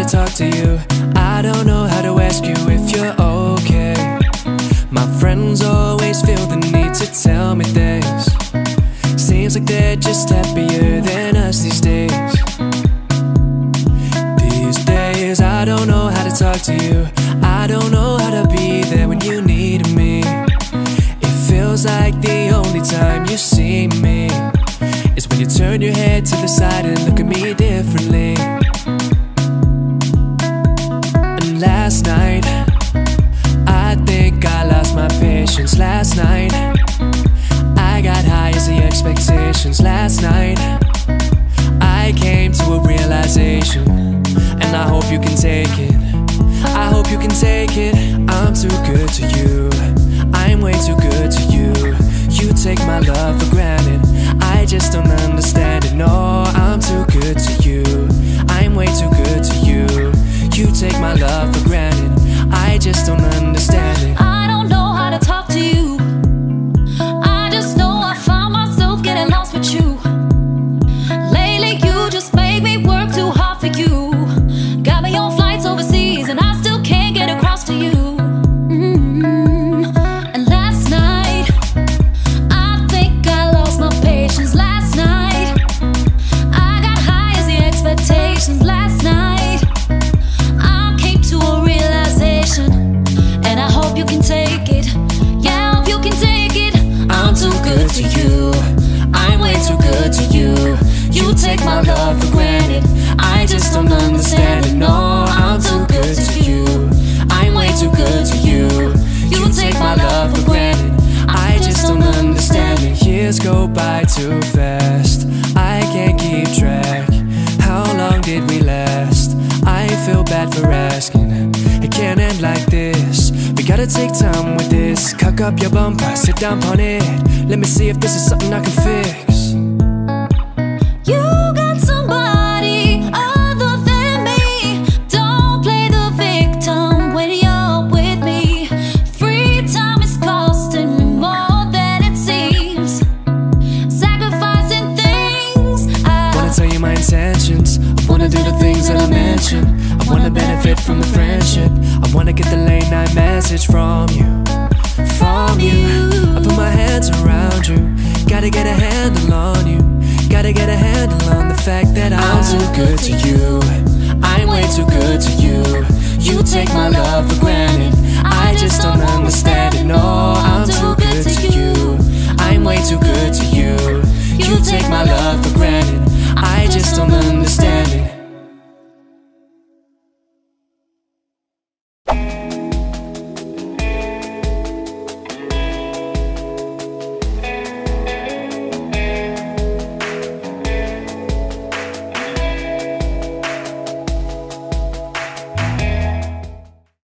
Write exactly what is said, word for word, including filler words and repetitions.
talk to you. I don't know how to ask you if you're okay. My friends always feel the need to tell me things. Seems like they're just happier than us these days. These days I don't know how to talk to you. I don't know how to be there when you need me. It feels like the only time you see me is when you turn your head to the side and look at me differently. And last night, I think I lost my patience. Last night, I got high as the expectations. Last night, I came to a realization, and I hope you can take it. I hope you can take it. I'm too good to you. I'm way too good to you. You take my love for granted. I just don't understand it. No, I'm too good to you. I'm way too good to you. You take my love for granted. I just don't understand it. I don't know how to talk to you. I just know I found myself getting lost with you. Lately you just make me work too hard for you. Got me on flights overseas and I still can't get across to you. Mm-hmm. And last night, I think I lost my patience. Last night, I got high as the expectations. Last night, I came to a realization, and I hope you can take it. Yeah, I hope you can take it. I'm too good to you. I'm way too good to you. You take my love for granted. I just don't understand it. No, I'm too good to you. I'm way too good to you. You take my love for granted. I just don't understand it. Years go by too fast. I can't keep track. How long did we last? I feel bad for asking. It can't end like this. We gotta take time with this. Cock up your bumper, sit down on it. Let me see if this is something I can fix. You got somebody other than me. Don't play the victim when you're with me. Free time is costing me more than it seems. Sacrificing things. I Wanna tell you my intentions. I wanna do the things that I mentioned. I wanna benefit from the friendship. I wanna get the late night message from you. From you. I put my hands around you. Gotta get a handle on you. Gotta get a handle on the fact that I'm too good to you. I'm way too good to you. You take my love for granted. I just don't understand it. No, I'm too good to you. I'm way too good to